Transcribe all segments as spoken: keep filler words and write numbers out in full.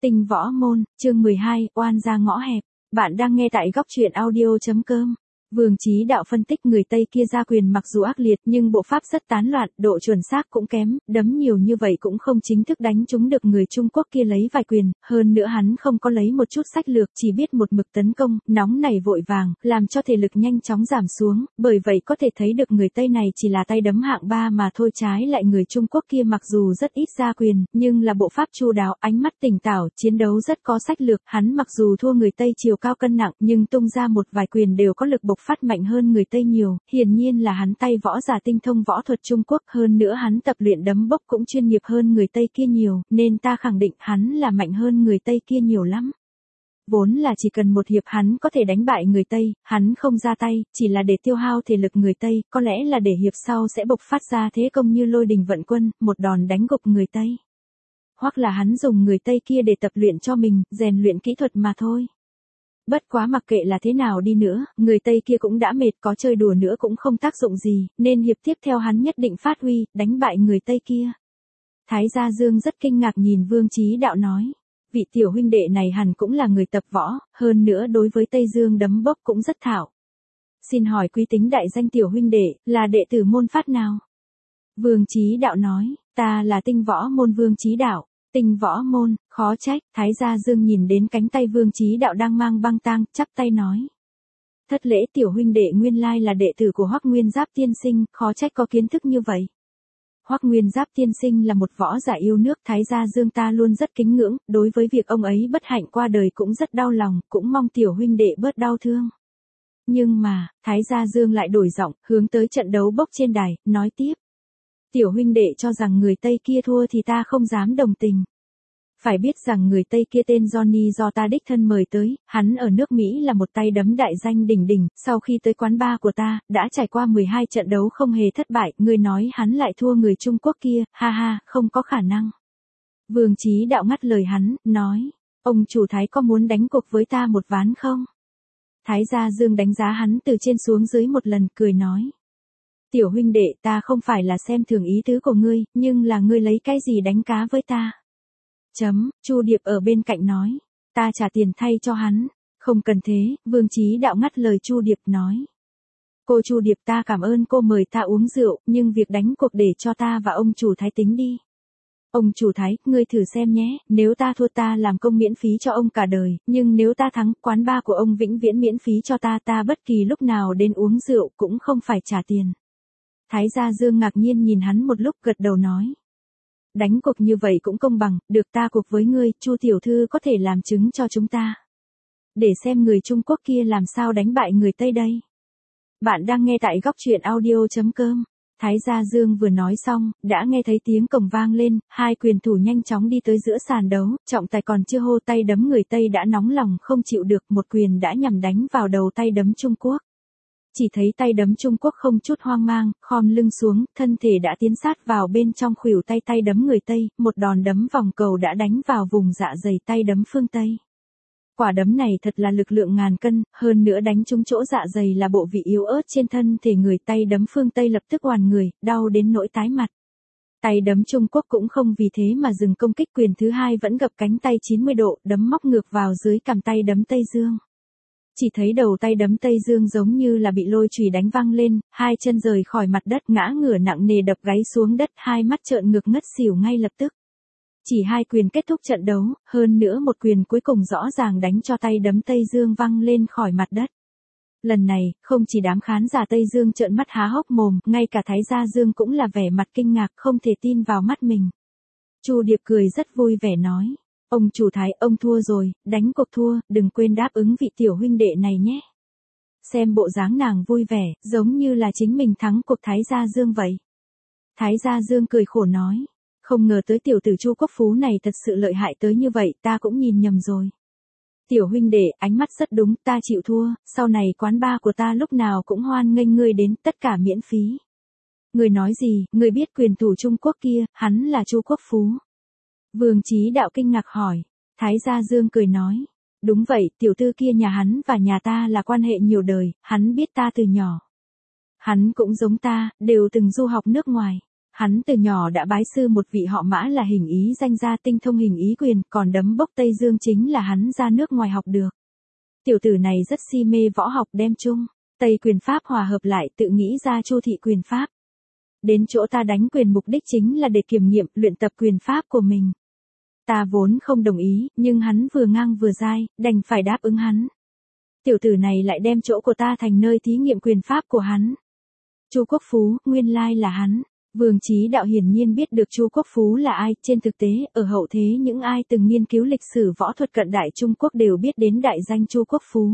Tinh võ môn, chương mười hai, oan ra ngõ hẹp. Bạn đang nghe tại góc truyện audio.com. Vương Chí Đạo phân tích người Tây kia ra quyền mặc dù ác liệt nhưng bộ pháp rất tán loạn, độ chuẩn xác cũng kém, đấm nhiều như vậy cũng không chính thức đánh trúng được người Trung Quốc kia lấy vài quyền, hơn nữa hắn không có lấy một chút sách lược, chỉ biết một mực tấn công, nóng nảy vội vàng, làm cho thể lực nhanh chóng giảm xuống, bởi vậy có thể thấy được người Tây này chỉ là tay đấm hạng ba mà thôi, trái lại người Trung Quốc kia mặc dù rất ít ra quyền, nhưng là bộ pháp chu đáo, ánh mắt tỉnh táo, chiến đấu rất có sách lược, hắn mặc dù thua người Tây chiều cao cân nặng, nhưng tung ra một vài quyền đều có lực bộc phát mạnh hơn người Tây nhiều, hiển nhiên là hắn tay võ giả tinh thông võ thuật Trung Quốc, hơn nữa hắn tập luyện đấm bốc cũng chuyên nghiệp hơn người Tây kia nhiều, nên ta khẳng định hắn là mạnh hơn người Tây kia nhiều lắm. Vốn là chỉ cần một hiệp hắn có thể đánh bại người Tây, hắn không ra tay, chỉ là để tiêu hao thể lực người Tây, có lẽ là để hiệp sau sẽ bộc phát ra thế công như lôi đình vận quân, một đòn đánh gục người Tây. Hoặc là hắn dùng người Tây kia để tập luyện cho mình, rèn luyện kỹ thuật mà thôi. Bất quá mặc kệ là thế nào đi nữa, người Tây kia cũng đã mệt, có chơi đùa nữa cũng không tác dụng gì, nên hiệp tiếp theo hắn nhất định phát huy, đánh bại người Tây kia. Thái Gia Dương rất kinh ngạc nhìn Vương Chí Đạo nói, vị tiểu huynh đệ này hẳn cũng là người tập võ, hơn nữa đối với Tây Dương đấm bốc cũng rất thạo. Xin hỏi quý tính đại danh tiểu huynh đệ, là đệ tử môn phái nào? Vương Chí Đạo nói, ta là Tinh võ môn Vương Chí Đạo. Tinh võ môn, khó trách, Thái Gia Dương nhìn đến cánh tay Vương Chí Đạo đang mang băng tang, chắp tay nói. Thất lễ tiểu huynh đệ nguyên lai là đệ tử của Hoắc Nguyên Giáp tiên sinh, khó trách có kiến thức như vậy. Hoắc Nguyên Giáp tiên sinh là một võ giả yêu nước, Thái Gia Dương ta luôn rất kính ngưỡng, đối với việc ông ấy bất hạnh qua đời cũng rất đau lòng, cũng mong tiểu huynh đệ bớt đau thương. Nhưng mà, Thái Gia Dương lại đổi giọng, hướng tới trận đấu bốc trên đài, nói tiếp. Tiểu huynh đệ cho rằng người Tây kia thua thì ta không dám đồng tình. Phải biết rằng người Tây kia tên Johnny do ta đích thân mời tới, hắn ở nước Mỹ là một tay đấm đại danh đỉnh đỉnh, sau khi tới quán bar của ta, đã trải qua mười hai trận đấu không hề thất bại, ngươi nói hắn lại thua người Trung Quốc kia, ha ha, không có khả năng. Vương Chí Đạo ngắt lời hắn, nói, ông chủ Thái có muốn đánh cuộc với ta một ván không? Thái Gia Dương đánh giá hắn từ trên xuống dưới một lần, cười nói. Tiểu huynh đệ, ta không phải là xem thường ý tứ của ngươi, nhưng là ngươi lấy cái gì đánh cá với ta? Chấm, Chu Điệp ở bên cạnh nói, ta trả tiền thay cho hắn. Không cần thế, Vương Chí Đạo ngắt lời Chu Điệp nói. Cô Chu Điệp, ta cảm ơn cô mời ta uống rượu, nhưng việc đánh cuộc để cho ta và ông chủ Thái tính đi. Ông chủ Thái, ngươi thử xem nhé, nếu ta thua ta làm công miễn phí cho ông cả đời, nhưng nếu ta thắng, quán bar của ông vĩnh viễn miễn phí cho ta, ta bất kỳ lúc nào đến uống rượu cũng không phải trả tiền. Thái Gia Dương ngạc nhiên nhìn hắn một lúc, gật đầu nói. Đánh cuộc như vậy cũng công bằng, được ta cuộc với ngươi, Chu tiểu thư có thể làm chứng cho chúng ta. Để xem người Trung Quốc kia làm sao đánh bại người Tây đây. Bạn đang nghe tại góc truyện audio.com. Thái Gia Dương vừa nói xong, đã nghe thấy tiếng cổng vang lên, hai quyền thủ nhanh chóng đi tới giữa sàn đấu, trọng tài còn chưa hô tay đấm người Tây đã nóng lòng không chịu được, một quyền đã nhằm đánh vào đầu tay đấm Trung Quốc. Chỉ thấy tay đấm Trung Quốc không chút hoang mang, khom lưng xuống, thân thể đã tiến sát vào bên trong khuỷu tay tay đấm người Tây, một đòn đấm vòng cầu đã đánh vào vùng dạ dày tay đấm phương Tây. Quả đấm này thật là lực lượng ngàn cân, hơn nữa đánh trúng chỗ dạ dày là bộ vị yếu ớt trên thân thể người, tay đấm phương Tây lập tức oằn người, đau đến nỗi tái mặt. Tay đấm Trung Quốc cũng không vì thế mà dừng công kích, quyền thứ hai vẫn gập cánh tay chín mươi độ, đấm móc ngược vào dưới cằm tay đấm Tây Dương. Chỉ thấy đầu tay đấm Tây Dương giống như là bị lôi chùy đánh văng lên, hai chân rời khỏi mặt đất, ngã ngửa nặng nề đập gáy xuống đất, hai mắt trợn ngược ngất xỉu ngay lập tức. Chỉ hai quyền kết thúc trận đấu, hơn nữa một quyền cuối cùng rõ ràng đánh cho tay đấm Tây Dương văng lên khỏi mặt đất. Lần này, không chỉ đám khán giả Tây Dương trợn mắt há hốc mồm, ngay cả Thái Gia Dương cũng là vẻ mặt kinh ngạc, không thể tin vào mắt mình. Chu Điệp cười rất vui vẻ nói. Ông chủ Thái, ông thua rồi, đánh cuộc thua, đừng quên đáp ứng vị tiểu huynh đệ này nhé. Xem bộ dáng nàng vui vẻ, giống như là chính mình thắng cuộc Thái Gia Dương vậy. Thái Gia Dương cười khổ nói, không ngờ tới tiểu tử Chu Quốc Phú này thật sự lợi hại tới như vậy, ta cũng nhìn nhầm rồi. Tiểu huynh đệ, ánh mắt rất đúng, ta chịu thua, sau này quán bar của ta lúc nào cũng hoan nghênh ngươi đến, tất cả miễn phí. Ngươi nói gì, ngươi biết quyền thủ Trung Quốc kia, hắn là Chu Quốc Phú. Vương Chí Đạo kinh ngạc hỏi. Thái Gia Dương cười nói. Đúng vậy, tiểu thư kia nhà hắn và nhà ta là quan hệ nhiều đời, hắn biết ta từ nhỏ. Hắn cũng giống ta, đều từng du học nước ngoài. Hắn từ nhỏ đã bái sư một vị họ Mã là hình ý danh gia tinh thông hình ý quyền, còn đấm bốc Tây Dương chính là hắn ra nước ngoài học được. Tiểu tử này rất si mê võ học, đem Trung, Tây quyền pháp hòa hợp lại, tự nghĩ ra Chu thị quyền pháp. Đến chỗ ta đánh quyền mục đích chính là để kiểm nghiệm, luyện tập quyền pháp của mình. Ta vốn không đồng ý, nhưng hắn vừa ngang vừa dai, đành phải đáp ứng hắn. Tiểu tử này lại đem chỗ của ta thành nơi thí nghiệm quyền pháp của hắn. Chu Quốc Phú, nguyên lai là hắn. Vương Chí Đạo hiển nhiên biết được Chu Quốc Phú là ai, trên thực tế, ở hậu thế những ai từng nghiên cứu lịch sử võ thuật cận đại Trung Quốc đều biết đến đại danh Chu Quốc Phú.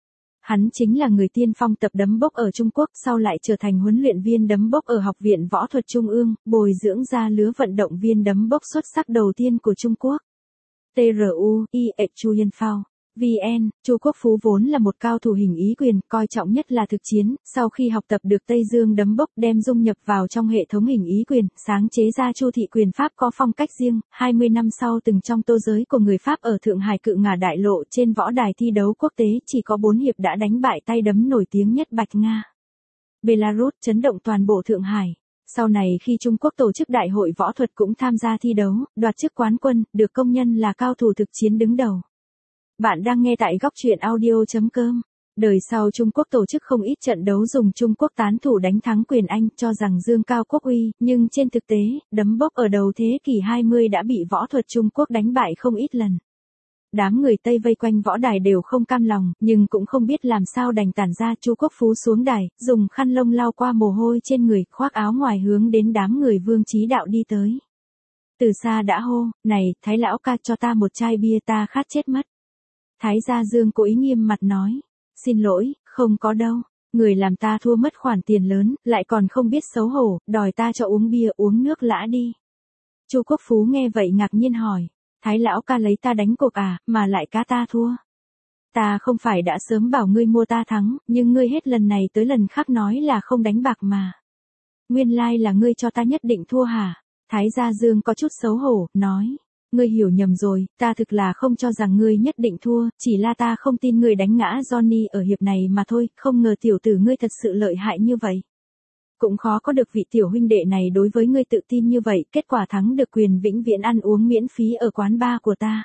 Hắn chính là người tiên phong tập đấm bốc ở Trung Quốc, sau lại trở thành huấn luyện viên đấm bốc ở Học viện Võ thuật Trung ương, bồi dưỡng ra lứa vận động viên đấm bốc xuất sắc đầu tiên của Trung Quốc. tê rờ u, i e Chu Yên Phao. vê en, Chu Quốc Phú vốn là một cao thủ hình ý quyền, coi trọng nhất là thực chiến, sau khi học tập được Tây Dương đấm bốc đem dung nhập vào trong hệ thống hình ý quyền, sáng chế ra Chu thị quyền pháp có phong cách riêng, hai mươi năm sau từng trong tô giới của người Pháp ở Thượng Hải Cự Ngà Đại Lộ trên võ đài thi đấu quốc tế chỉ có bốn hiệp đã đánh bại tay đấm nổi tiếng nhất Bạch Nga. Belarus chấn động toàn bộ Thượng Hải. Sau này khi Trung Quốc tổ chức đại hội võ thuật cũng tham gia thi đấu, đoạt chức quán quân, được công nhận là cao thủ thực chiến đứng đầu. Bạn đang nghe tại góc truyện audio chấm com. Đời sau Trung Quốc tổ chức không ít trận đấu dùng Trung Quốc tán thủ đánh thắng quyền Anh, cho rằng dương cao quốc uy, nhưng trên thực tế, đấm bốc ở đầu thế kỷ hai mươi đã bị võ thuật Trung Quốc đánh bại không ít lần. Đám người Tây vây quanh võ đài đều không cam lòng, nhưng cũng không biết làm sao đành tản ra. Chu Quốc Phú xuống đài, dùng khăn lông lau qua mồ hôi trên người, khoác áo ngoài hướng đến đám người Vương Chí Đạo đi tới. Từ xa đã hô, này, Thái lão ca cho ta một chai bia, ta khát chết mất. Thái Gia Dương cố ý nghiêm mặt nói, xin lỗi, không có đâu, người làm ta thua mất khoản tiền lớn, lại còn không biết xấu hổ, đòi ta cho uống bia, uống nước lã đi. Chu Quốc Phú nghe vậy ngạc nhiên hỏi, Thái lão ca lấy ta đánh cuộc à, mà lại cá ta thua. Ta không phải đã sớm bảo ngươi mua ta thắng, nhưng ngươi hết lần này tới lần khác nói là không đánh bạc mà. Nguyên lai là ngươi cho ta nhất định thua hả? Thái Gia Dương có chút xấu hổ, nói. Ngươi hiểu nhầm rồi, ta thực là không cho rằng ngươi nhất định thua, chỉ là ta không tin ngươi đánh ngã Johnny ở hiệp này mà thôi, không ngờ tiểu tử ngươi thật sự lợi hại như vậy. Cũng khó có được vị tiểu huynh đệ này đối với ngươi tự tin như vậy, kết quả thắng được quyền vĩnh viễn ăn uống miễn phí ở quán bar của ta.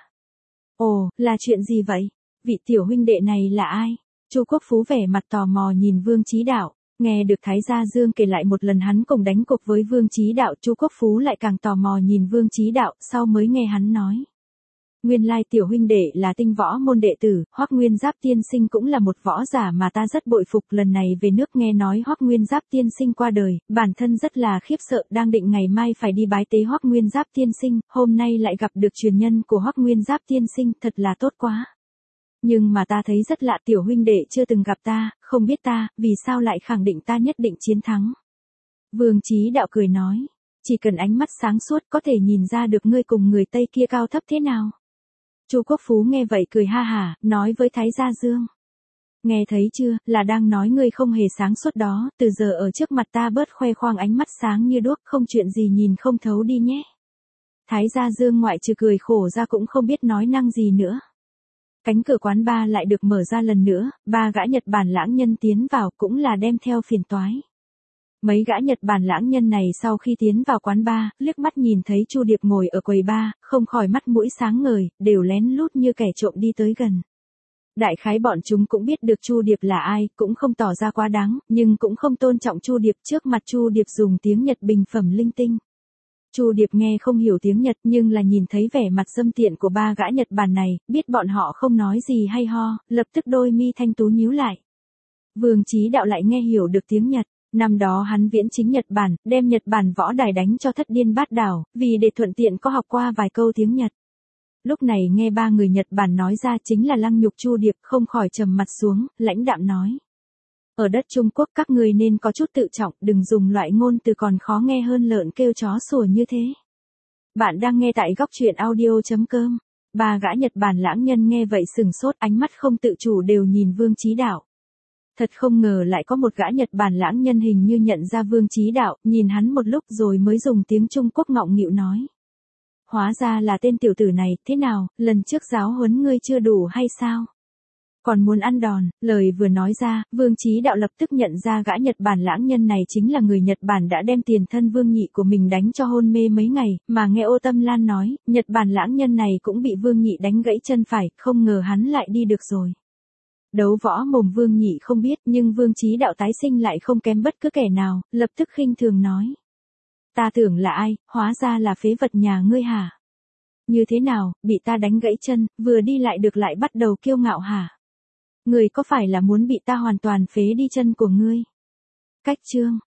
Ồ, là chuyện gì vậy? Vị tiểu huynh đệ này là ai? Chu Quốc Phú vẻ mặt tò mò nhìn Vương Chí Đạo. Nghe được Thái Gia Dương kể lại một lần hắn cùng đánh cuộc với Vương Chí Đạo, Chu Quốc Phú lại càng tò mò nhìn Vương Chí Đạo, sau mới nghe hắn nói. Nguyên lai tiểu huynh đệ là tinh võ môn đệ tử, Hoắc Nguyên Giáp tiên sinh cũng là một võ giả mà ta rất bội phục, lần này về nước nghe nói Hoắc Nguyên Giáp tiên sinh qua đời, bản thân rất là khiếp sợ, đang định ngày mai phải đi bái tế Hoắc Nguyên Giáp tiên sinh, hôm nay lại gặp được truyền nhân của Hoắc Nguyên Giáp tiên sinh, thật là tốt quá. Nhưng mà ta thấy rất lạ, tiểu huynh đệ chưa từng gặp ta, không biết ta, vì sao lại khẳng định ta nhất định chiến thắng. Vương Chí Đạo cười nói, chỉ cần ánh mắt sáng suốt có thể nhìn ra được ngươi cùng người Tây kia cao thấp thế nào. Chu Quốc Phú nghe vậy cười ha hả, nói với Thái Gia Dương. Nghe thấy chưa, là đang nói ngươi không hề sáng suốt đó, từ giờ ở trước mặt ta bớt khoe khoang ánh mắt sáng như đuốc, không chuyện gì nhìn không thấu đi nhé. Thái Gia Dương ngoại trừ cười khổ ra cũng không biết nói năng gì nữa. Cánh cửa quán bar lại được mở ra lần nữa, ba gã Nhật Bản lãng nhân tiến vào cũng là đem theo phiền toái. Mấy gã Nhật Bản lãng nhân này sau khi tiến vào quán bar, liếc mắt nhìn thấy Chu Điệp ngồi ở quầy bar, không khỏi mắt mũi sáng ngời, đều lén lút như kẻ trộm đi tới gần. Đại khái bọn chúng cũng biết được Chu Điệp là ai, cũng không tỏ ra quá đáng, nhưng cũng không tôn trọng Chu Điệp, trước mặt Chu Điệp dùng tiếng Nhật bình phẩm linh tinh. Chu Điệp nghe không hiểu tiếng Nhật nhưng là nhìn thấy vẻ mặt dâm tiện của ba gã Nhật Bản này, biết bọn họ không nói gì hay ho, lập tức đôi mi thanh tú nhíu lại. Vương Chí Đạo lại nghe hiểu được tiếng Nhật, năm đó hắn viễn chính Nhật Bản, đem Nhật Bản võ đài đánh cho thất điên bát đảo, vì để thuận tiện có học qua vài câu tiếng Nhật. Lúc này nghe ba người Nhật Bản nói ra chính là lăng nhục Chu Điệp, không khỏi trầm mặt xuống, lãnh đạm nói. Ở đất Trung Quốc các người nên có chút tự trọng, đừng dùng loại ngôn từ còn khó nghe hơn lợn kêu chó sủa như thế. Bạn đang nghe tại góc truyện audio chấm com. Ba gã Nhật Bản lãng nhân nghe vậy sừng sốt, ánh mắt không tự chủ đều nhìn Vương Chí Đạo. Thật không ngờ lại có một gã Nhật Bản lãng nhân hình như nhận ra Vương Chí Đạo, nhìn hắn một lúc rồi mới dùng tiếng Trung Quốc ngọng nghịu nói. Hóa ra là tên tiểu tử này, thế nào, lần trước giáo huấn ngươi chưa đủ hay sao? còn muốn ăn đòn. Lời vừa nói ra, Vương Chí Đạo lập tức nhận ra gã Nhật Bản lãng nhân này chính là người Nhật Bản đã đem tiền thân Vương Nhị của mình đánh cho hôn mê mấy ngày, mà nghe Ô Tâm Lan nói, Nhật Bản lãng nhân này cũng bị Vương Nhị đánh gãy chân phải, không ngờ hắn lại đi được rồi. Đấu võ mồm Vương Nhị không biết, nhưng Vương Chí Đạo tái sinh lại không kém bất cứ kẻ nào, lập tức khinh thường nói. Ta tưởng là ai, hóa ra là phế vật nhà ngươi hả? Như thế nào, bị ta đánh gãy chân, vừa đi lại được lại bắt đầu kiêu ngạo hả? Ngươi có phải là muốn bị ta hoàn toàn phế đi chân của ngươi? Cách chương